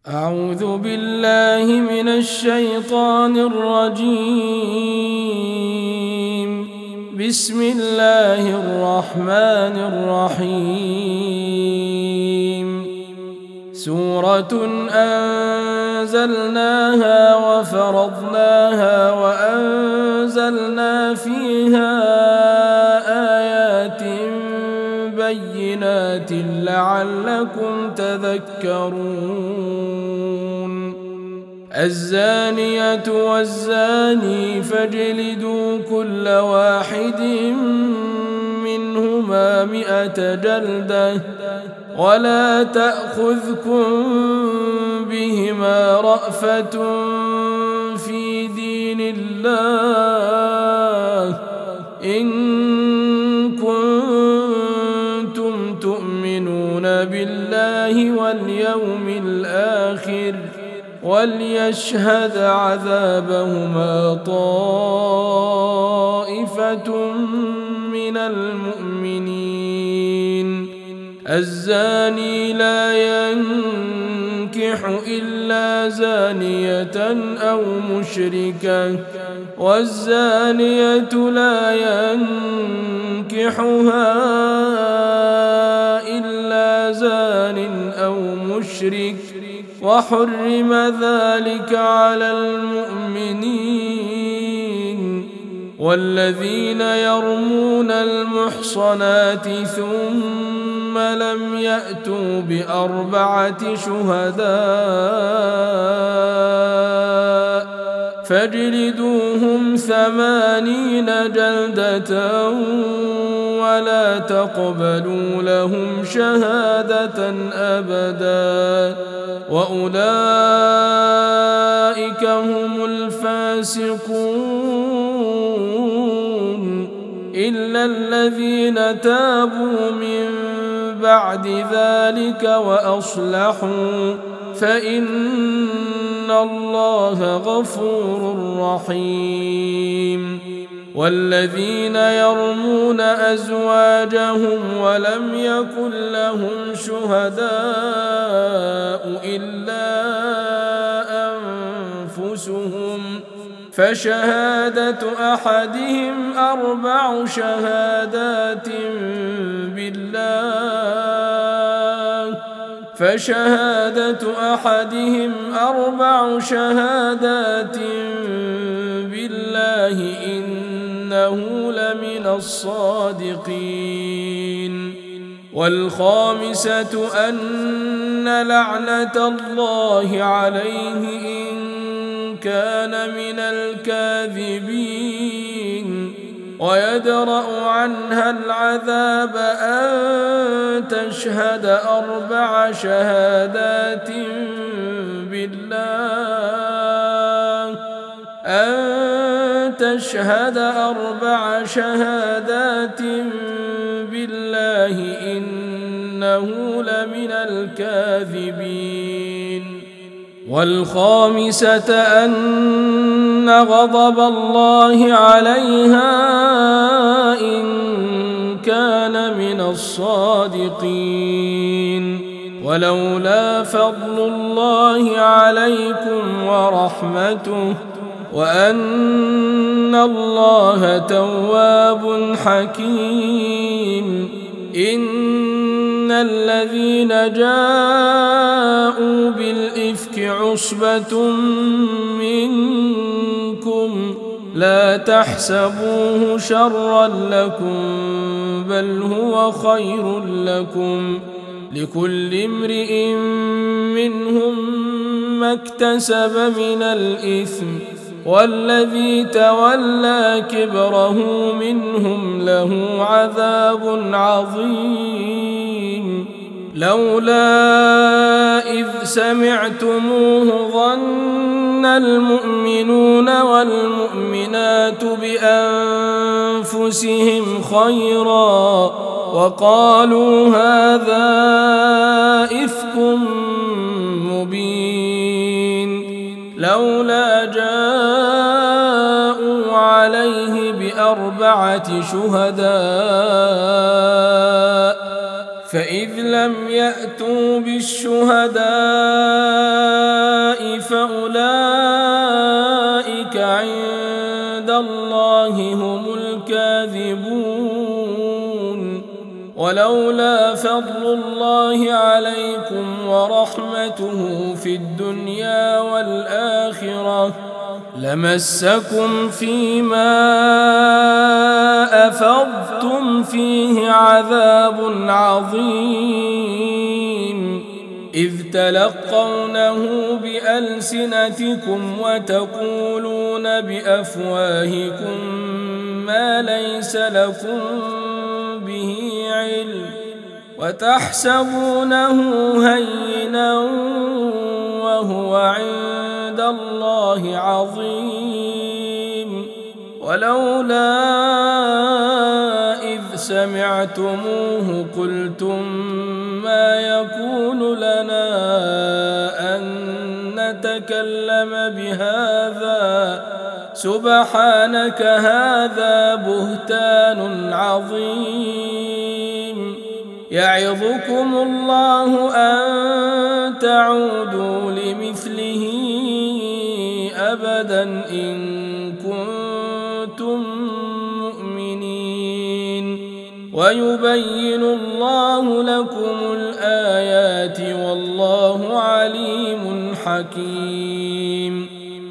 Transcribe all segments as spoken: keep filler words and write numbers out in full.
أعوذ بالله من الشيطان الرجيم. بسم الله الرحمن الرحيم. سورة أنزلناها وفرضناها وأنزلنا فيها آيات بينات لعلكم تذكرون. الزانية والزاني فاجلدوا كل واحد منهما مئة جلدة ولا تأخذكم بهما رأفة في دين الله إن كنتم تؤمنون بالله واليوم الآخر وليشهد عذابهما طائفة من المؤمنين. الزاني لا ينكح إلا زانية أو مشركة والزانية لا ينكحها إلا زان أو مشرك وحرم ذلك على المؤمنين. والذين يرمون المحصنات ثم لم يأتوا بأربعة شهداء فاجلدوهم ثمانين جلدة ولا تقبلوا لهم شهادة أبدا وأولئك هم الفاسقون إلا الذين تابوا من بعد ذلك وأصلحوا فإن الله غفور رحيم. والذين يرمون أزواجهم ولم يكن لهم شهداء إلا أنفسهم فشهادة أحدهم أربع شهادات بالله فشهادة أحدهم أربع شهادات بالله إنه لمن الصادقين. والخامسة أن لعنة الله عليه إن كان من الكاذبين ويدرأ عنها العذاب أن تشهد أربع شهادات بالله أن تشهد أربع شهادات بالله إنه لمن الكاذبين. والخامسة أن غضب الله عليها إن كان من الصادقين. ولولا فضل الله عليكم ورحمته وأن الله تواب حكيم إن الذين جاءوا بالإفك عصبة منكم لا تحسبوه شرا لكم بل هو خير لكم لكل امرئ منهم ما اكتسب من الإثم والذي تولى كبره منهم له عذاب عظيم. لولا إذ سمعتموه ظن المؤمنون والمؤمنات بأنفسهم خيرا وقالوا هذا إفك مبين. لولا جاءوا عليه بأربعة شهداء فإذ لم يأتوا بالشهداء الله هم الكاذبون ولولا فضل الله عليكم ورحمته في الدنيا والآخرة لمسكم فيما أفضتم فيه عذاب عظيم إذ تلقونه بألسنتكم وتقولون بأفواهكم ما ليس لكم به علم وتحسبونه هينا وهو عند الله عظيم ولولا إذ سمعتموه قلتم ما يكون لنا أن نتكلم بهذا سبحانك هذا بهتان عظيم يعظكم الله أن تعودوا لمثله أبدا إن كنتم مؤمنين ويبين الله لكم الآيات والله عليم حكيم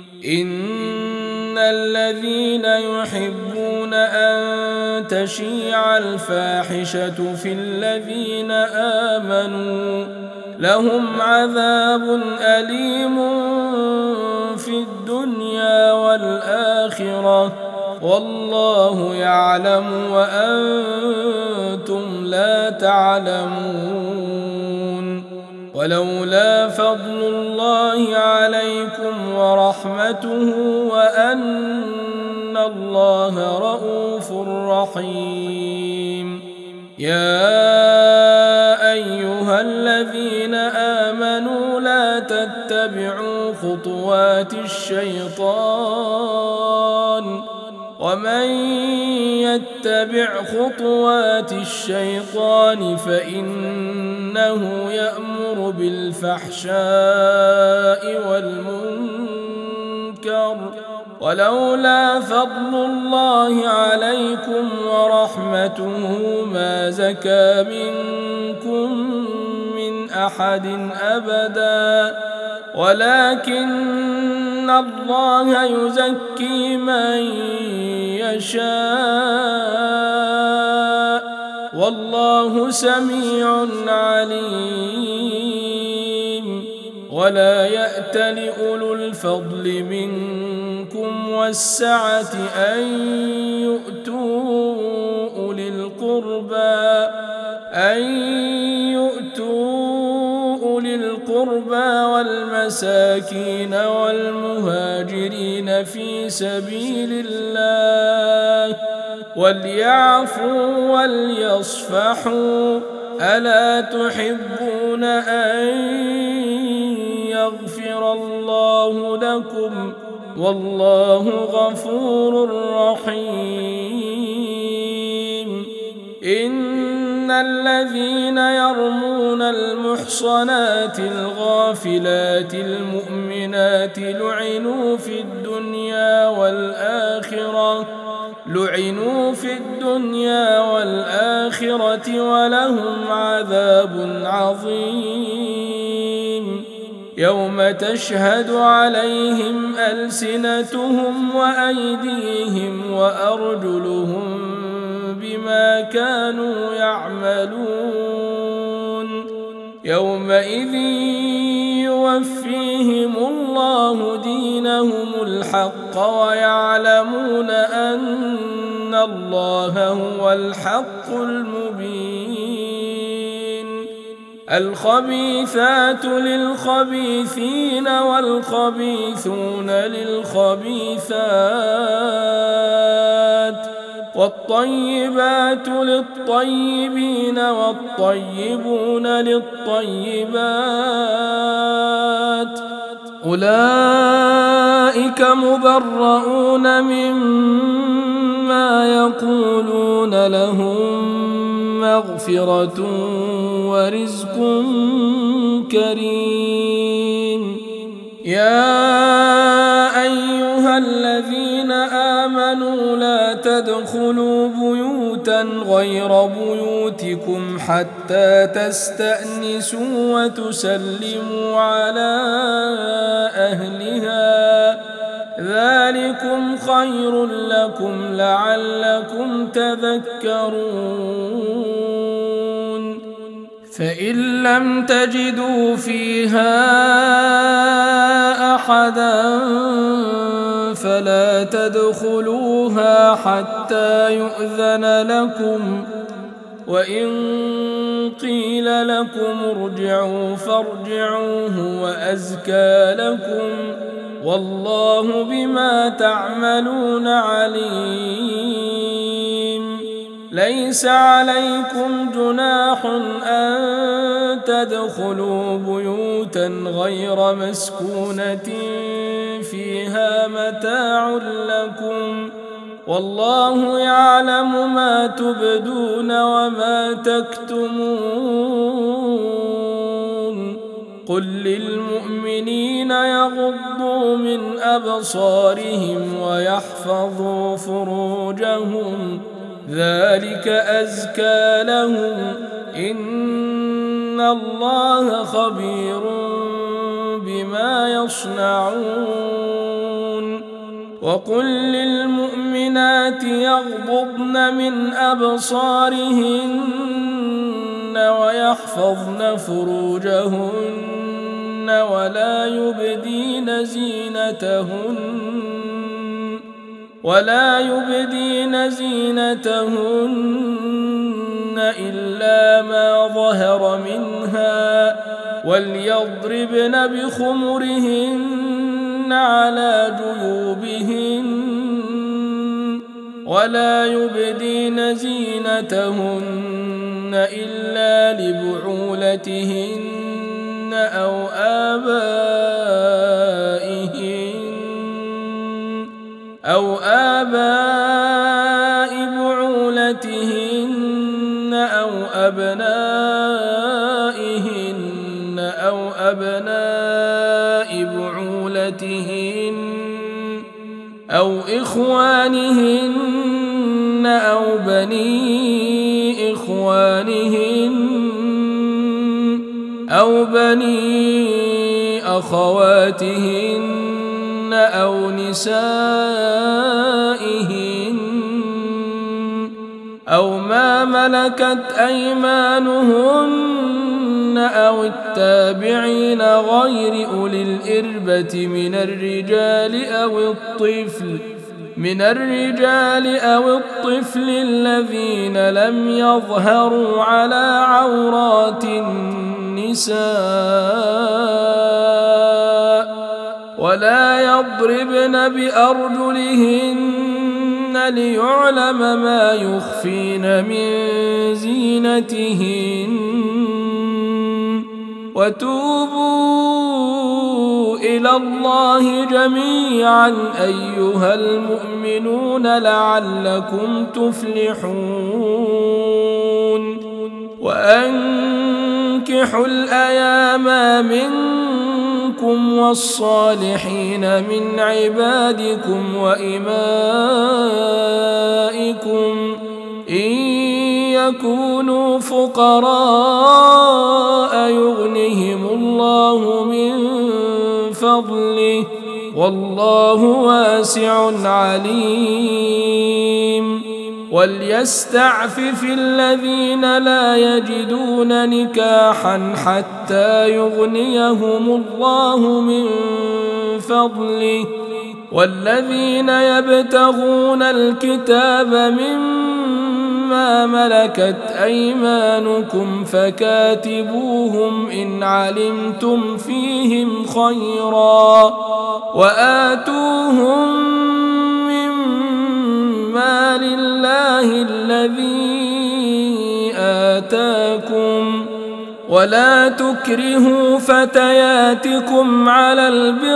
إن الذين يحبون أن تشيع الفاحشة في الذين آمنوا لهم عذاب أليم في الدنيا والآخرة والله يعلم وأنتم لا تعلمون ولولا فضل الله عليكم ورحمته وأن الله رؤوف رحيم يا أيها الذين آمنوا لا تتبعوا خطوات الشيطان ومن يتبع خطوات الشيطان فإنه يأمر بالفحشاء والمنكر ولولا فضل الله عليكم ورحمته ما زكى منكم من أحد أبدا ولكن الله يزكي من يشاء والله سميع عليم ولا يأت لأولو الفضل منكم والسعة أن يؤتوا أولي القربى أن يؤتوا أولي القربى والمساكين والمهاجرين في سبيل الله وليعفوا وليصفحوا ألا تحبون أن يغفر الله لكم والله غفور رحيم إن الذين يرمون المحصنات الغافلات المؤمنات لعنوا في الدنيا والآخرة لعنوا في الدنيا والآخرة ولهم عذاب عظيم يوم تشهد عليهم ألسنتهم وأيديهم وأرجلهم بما كانوا يعملون يومئذ يوفيهم الله دينهم الحق ويعلمون أن الله هو الحق المبين الخبيثات للخبيثين والخبيثون للخبيثات والطيبات للطيبين والطيبون للطيبات أولئك مبرؤون مما يقولون لهم مغفرة ورزق كريم يا أيها الذين آمنوا لا تدخلوا بيوتا غير بيوتكم حتى تستأنسوا وتسلموا على أهلها ذلكم خير لكم لعلكم تذكرون فإن لم تجدوا فيها أحدا فلا تدخلوها حتى يؤذن لكم وإن قيل لكم ارجعوا فارجعوا هو أزكى لكم والله بما تعملون عليم ليس عليكم جناح أن تدخلوا بيوتا غير مسكونة فيها متاع لكم والله يعلم ما تبدون وما تكتمون قل للمؤمنين يغضوا من أبصارهم ويحفظوا فروجهم ذلك أزكى لهم إن الله خبير بما يصنعون وقل للمؤمنات يغضضن من أبصارهن ويحفظن فروجهن ولا يبدين زينتهن ولا يبدين زينتهن إلا ما ظهر منها وليضربن بخمرهن على جيوبهن ولا يبدين زينتهن إلا لبعولتهن أو آبائهن أو آباء بعولتهن أو أبنائهن أو أبناء بعولتهن أو إخوانهن أو بني إخوانهن أو بني أخواتهن أو نسائهن أو ما ملكت أيمانهن أو التابعين غير أولي الإربة من الرجال أو الطفل من الرجال أو الطفل الذين لم يظهروا على عورات النساء ولا يضربن بأرجلهن ليعلم ما يخفين من زينتهن وتوبوا إلى الله جميعا أيها المؤمنون لعلكم تفلحون وأنكحوا الأيام منكم والصالحين من عبادكم وإمائكم إن يكونوا فقراء يغنهم الله من فضله والله واسع عليم وليستعفف الذين لا يجدون نكاحا حتى يغنيهم الله من فضله والذين يبتغون الكتاب مما ملكت أيمانكم فكاتبوهم إن علمتم فيهم خيرا وآتوهم مما لله الذي آتاكم ولا تكرهوا فتياتكم على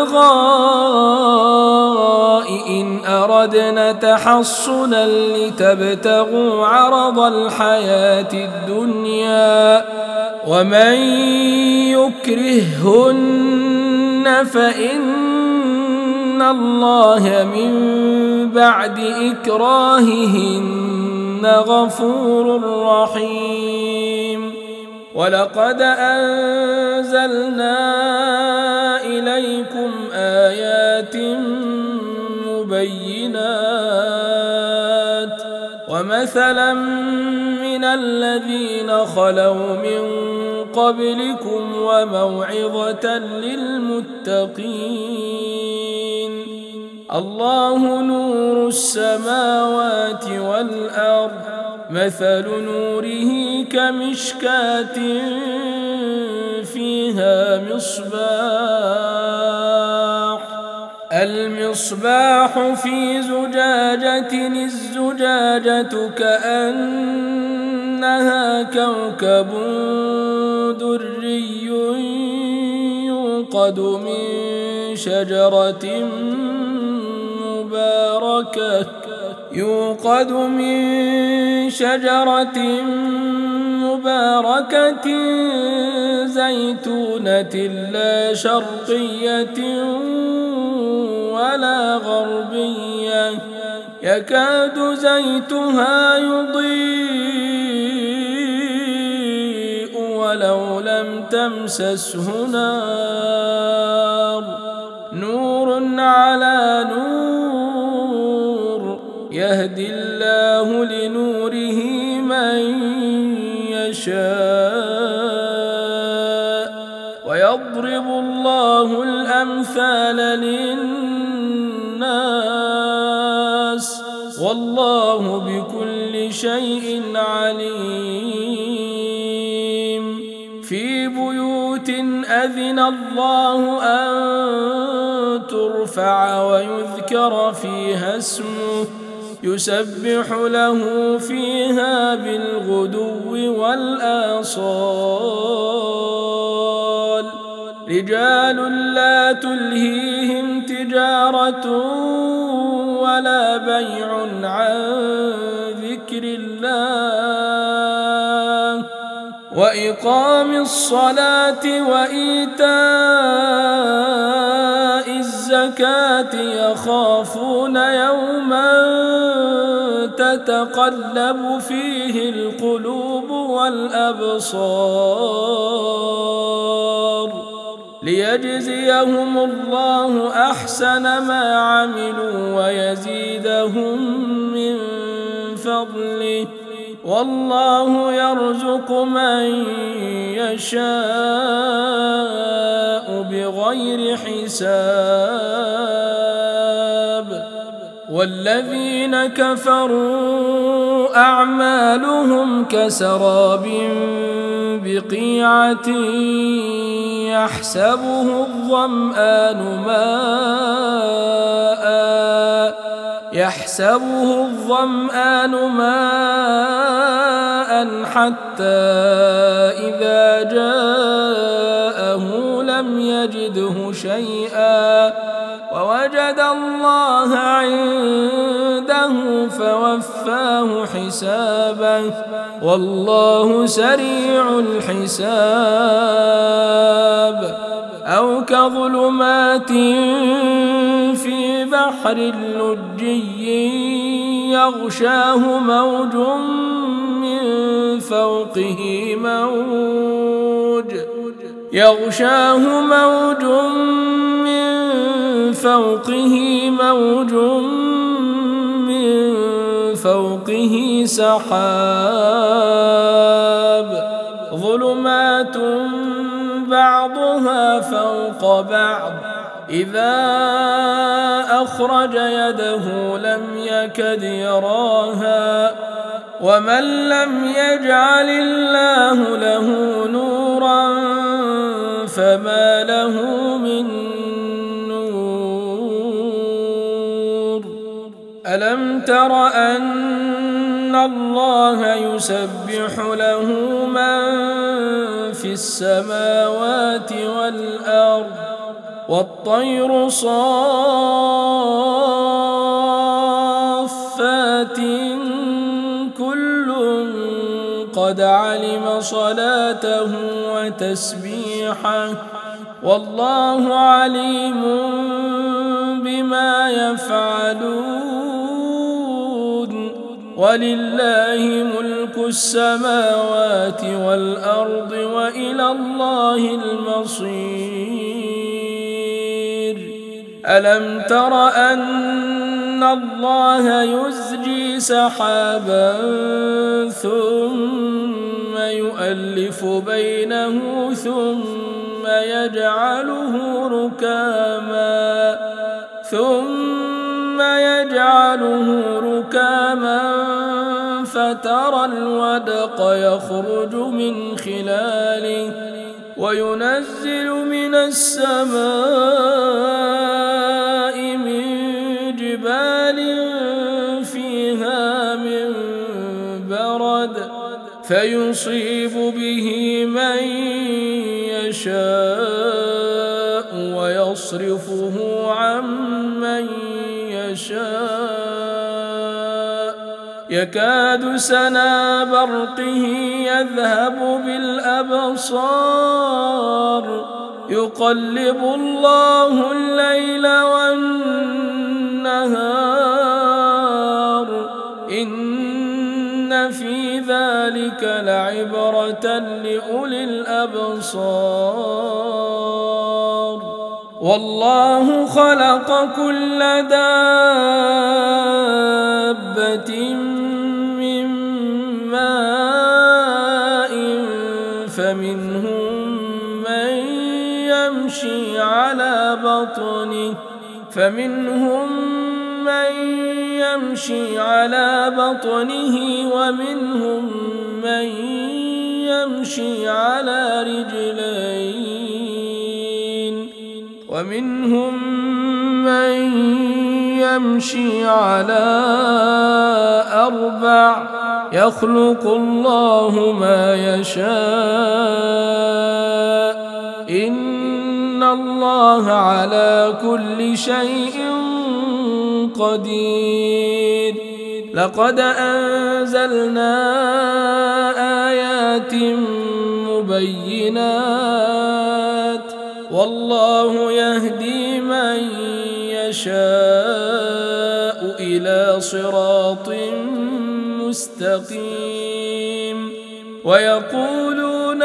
البغاء إن أردنا تحصنا لتبتغوا عرض الحياة الدنيا ومن يكرههن فإن إن الله من بعد إكراههن غفور رحيم ولقد أنزلنا إليكم آيات مبينات ومثلا من الذين خلوا من قبلكم وموعظة للمتقين الله نور السماوات والأرض مثل نوره كمشكاة فيها مصباح المصباح في زجاجة الزجاجة كأنها كوكب دري يوقد من شجرة مباركة يوقد من شجرة مباركة زيتونة لا شرقية ولا غربية يكاد زيتها يضيء ولو لم تمسسه نار نور على نور يهدي الله لنوره من يشاء ويضرب الله الأمثال للناس والله بكل شيء عليم في بيوت أذن الله أن ترفع ويذكر فيها اسمه يسبح له فيها بالغدو والآصال رجال لا تلهيهم تجارة ولا بيع عن ذكر الله وإقام الصلاة وإيتاء الزكاة يخافون يوما تتقلب فيه القلوب والأبصار ليجزيهم الله أحسن ما عملوا ويزيدهم من فضله والله يرزق من يشاء بغير حساب والذين كفروا أعمالهم كسراب بقيعة يحسبه الظمآن ماءً يحسبه الظمآن ماء حتى إذا جاءه لم يجده شيئا ووجد الله عنده فوفاه حسابه والله سريع الحساب أو كظلمات في بحر لجي يغشاه موج من فوقه موج يغشاه موج من فوقه موج من فوقه سحاب ظلمات بعضها فوق بعض إذا أخرج يده لم يكد يراها ومن لم يجعل الله له نورا فما له من نور ألم تر أن الله يسبح له من في السماوات والأرض والطير صافات كل قد علم صلاته وتسبيحه والله عليم بما ولله ملك السماوات والأرض وإلى الله المصير ألم تر أن الله يزجي سحابا ثم يؤلف بينه ثم يجعله ركاما ثم يجعله ركاما فترى الودق يخرج من خلاله وينزل من السماء من جبال فيها من برد فيصيب به من يشاء ويصرفه عن من يشاء يكاد سنا برقه يذهب بالأبصار يقلب الله الليل والنهار إن في ذلك لعبرة لأولي الأبصار والله خلق كل دابة من ماء فمنهم من يمشي على بطنه فمنهم من يمشي على بطنه ومنهم من يمشي على رجلين ومنهم من يمشي على أربع يخلق الله ما يشاء إن الله على كل شيء قدير لقد أنزلنا آيات مبينات والله يهدي من يشاء إلى صراط مستقيم ويقولون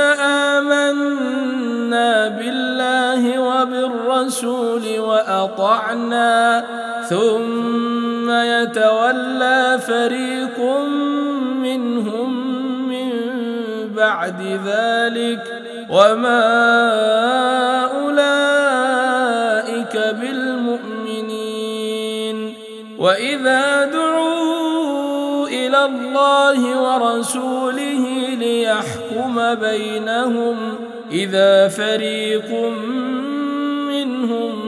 آمنا بالله وبالرسول وأطعنا ثم يتولى فريق منهم من بعد ذلك وما أولئك بالمؤمنين وإذا دعوا إلى الله ورسوله ليحكم بينهم إذا فريق منهم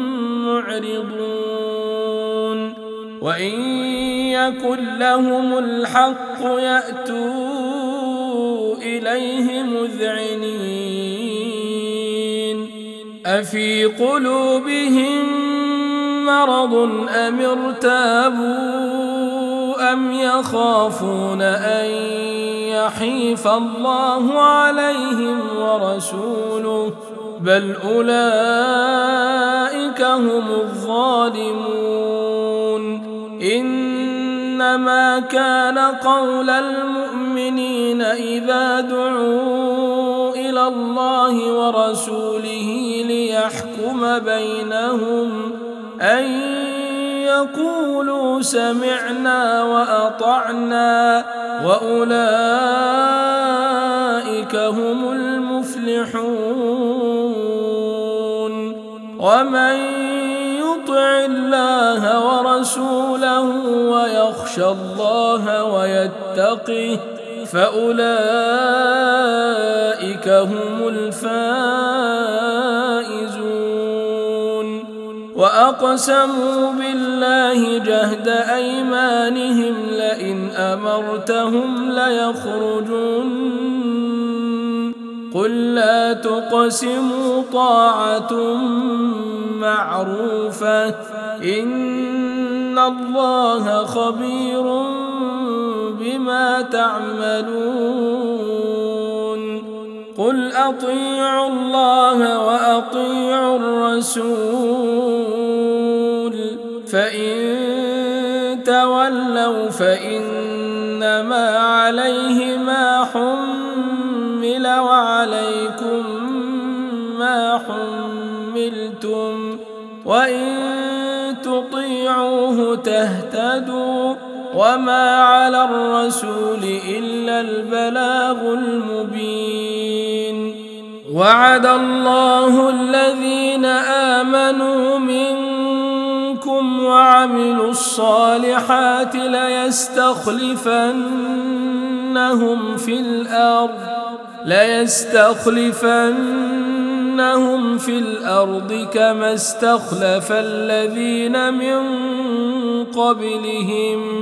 معرضون وإن يكن لهم الحق يأتوا إليه مذعنين أفي قلوبهم مرض أم ارتابوا أم يخافون أن يحيف الله عليهم ورسوله بل أولئك هم الظالمون إنما كان قول المؤمنين إذا دعوا إلى الله ورسوله ليحكم بينهم أن يقولوا سمعنا وأطعنا وأولئك هم المفلحون ومن يطع الله ورسوله ويخشى الله ويتقه فأولئك هم الفائزون وأقسموا بالله جهد أيمانهم لئن أمرتهم ليخرجون قل لا تقسموا طاعة معروفة إن الله خبير بما تعملون قل أطيعوا الله وأطيعوا الرسول فإن تولوا فإن فإنما عليه ما حمل وعليكم ما حملتم وإن تطيعوه تهتدوا وما على الرسول إلا البلاغ المبين. وعد الله الذين آمنوا منكم وعملوا الصالحات ليستخلفنهم في الأرض ليستخلفنهم في الأرض كما استخلف الذين من قبلهم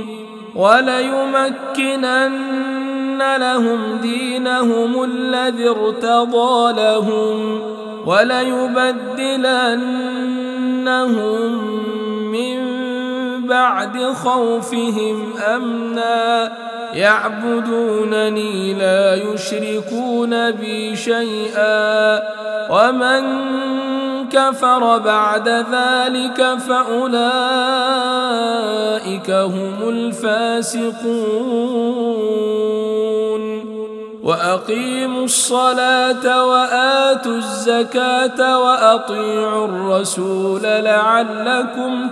وليمكنن لهم دينهم الذي ارتضى لهم وليبدلنهم من بعد خوفهم أمنا يعبدونني لا يشركون بي شيئا ومن كفر بعد ذلك فأولئك هم الفاسقون. وأقيموا الصلاة وآتوا الزكاة وأطيعوا الرسول لعلكم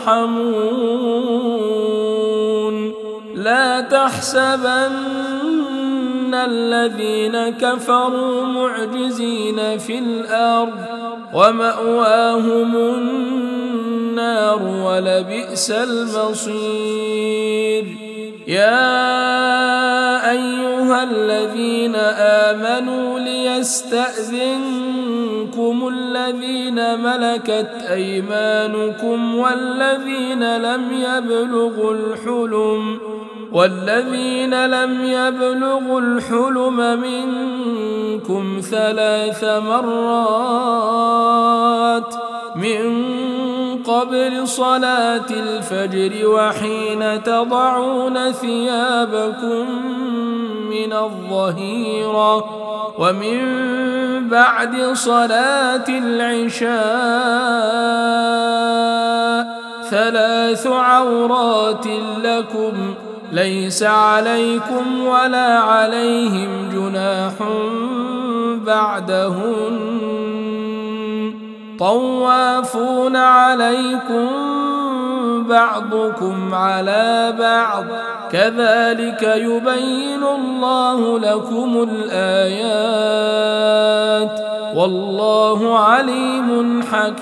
ترحمون. لا تحسبن الذين كفروا معجزين في الأرض ومأواهم النار ولبئس المصير. يا أيها الذين آمنوا ليستأذنكم الذين ملكت أيمانكم والذين لم يبلغوا الحلم والذين لم يبلغوا الحلم منكم ثلاث مرات من قبل صلاة الفجر وحين تضعون ثيابكم من الظهيرة ومن بعد صلاة العشاء ثلاث عورات لكم ليس عليكم ولا عليهم جناح بعدهن طوافون عليكم بعضكم على بعض كذلك يبين الله لكم الآيات والله عليم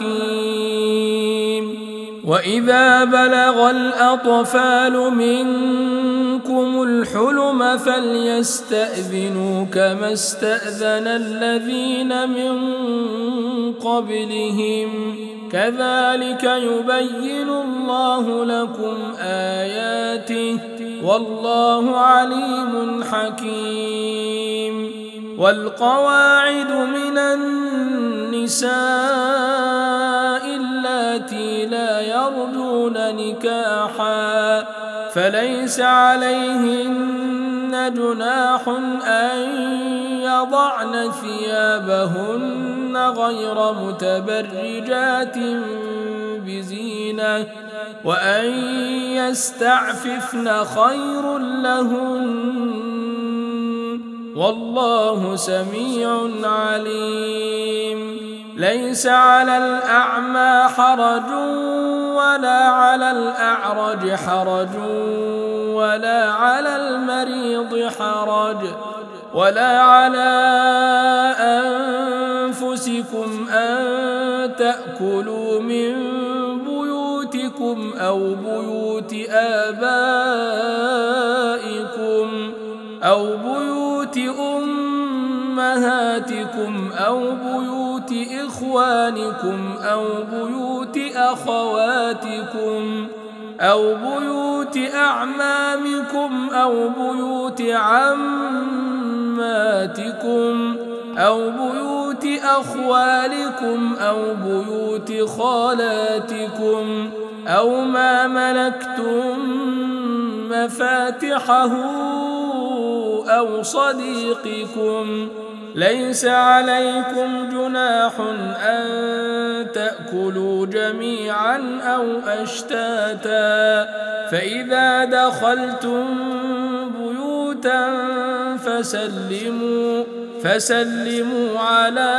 حكيم. وإذا بلغ الأطفال منكم الحلم فليستأذنوا كما استأذن الذين من قبلهم كذلك يبين الله لكم آياته والله عليم حكيم. والقواعد من النساء اللاتي لا يرجون نكاحا فليس عليهن جناح أن يضعن ثيابهن غير متبرجات بزينة وأن يستعففن خير لهن والله سميع عليم. ليس على الأعمى حرج ولا على الأعرج حرج ولا على المريض حرج ولا على أنفسكم أن تأكلوا من بيوتكم أو بيوت آبائكم أو بيوت أمهاتكم أو بيوت إخوانكم أو بيوت أخواتكم أو بيوت أعمامكم أو بيوت عماتكم أو بيوت أخوالكم أو بيوت خالاتكم أو ما ملكتم مفاتحه أو صديقكم. ليس عليكم جناح أن تأكلوا جميعا أو أشتاتا فإذا دخلتم بيوتا فسلموا فسلموا على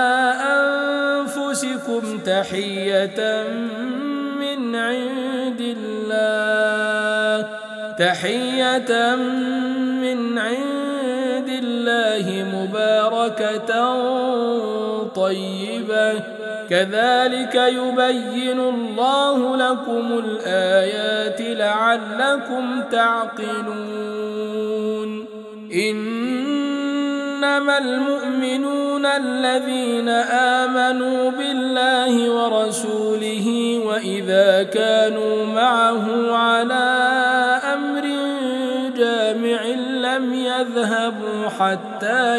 أنفسكم تحية من عند الله تحية من عند الله مباركة طيبة كذلك يبين الله لكم الآيات لعلكم تعقلون إنما المؤمنون الذين آمنوا بالله ورسوله وإذا كانوا معه على أمر جامع لم يذهبوا حتى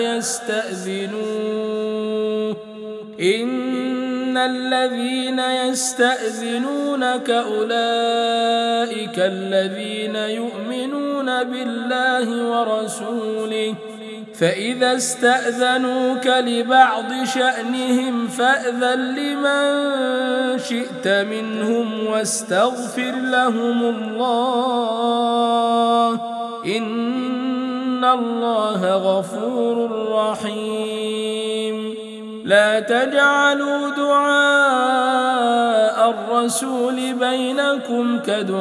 يستأذنوه إن الذين يستأذنونك أولئك الذين يؤمنون بالله ورسوله فإذا استأذنوك لبعض شأنهم فأذن لمن شئت منهم واستغفر لهم الله إن الله غفور رحيم لا تجعلوا دعاء الرسول بينكم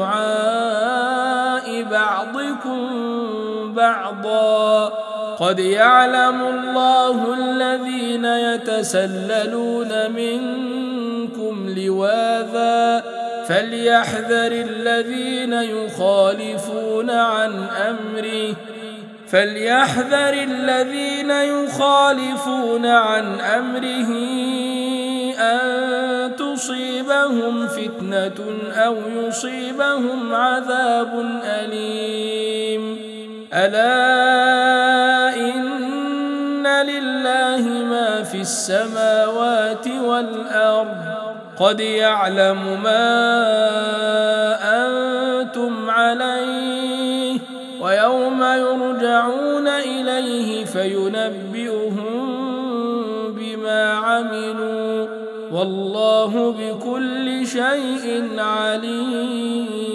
كدعاء بعضكم بعضا قد يعلم الله الذين يتسللون منكم لواذا فليحذر الذين يخالفون عن أمره فليحذر الذين يخالفون عن أمره أن تصيبهم فتنة أو يصيبهم عذاب أليم ألا إن لله ما في السماوات والأرض قد يعلم ما أنتم عليه ويوم يرجعون إليه فينبئهم بما عملوا والله بكل شيء عليم.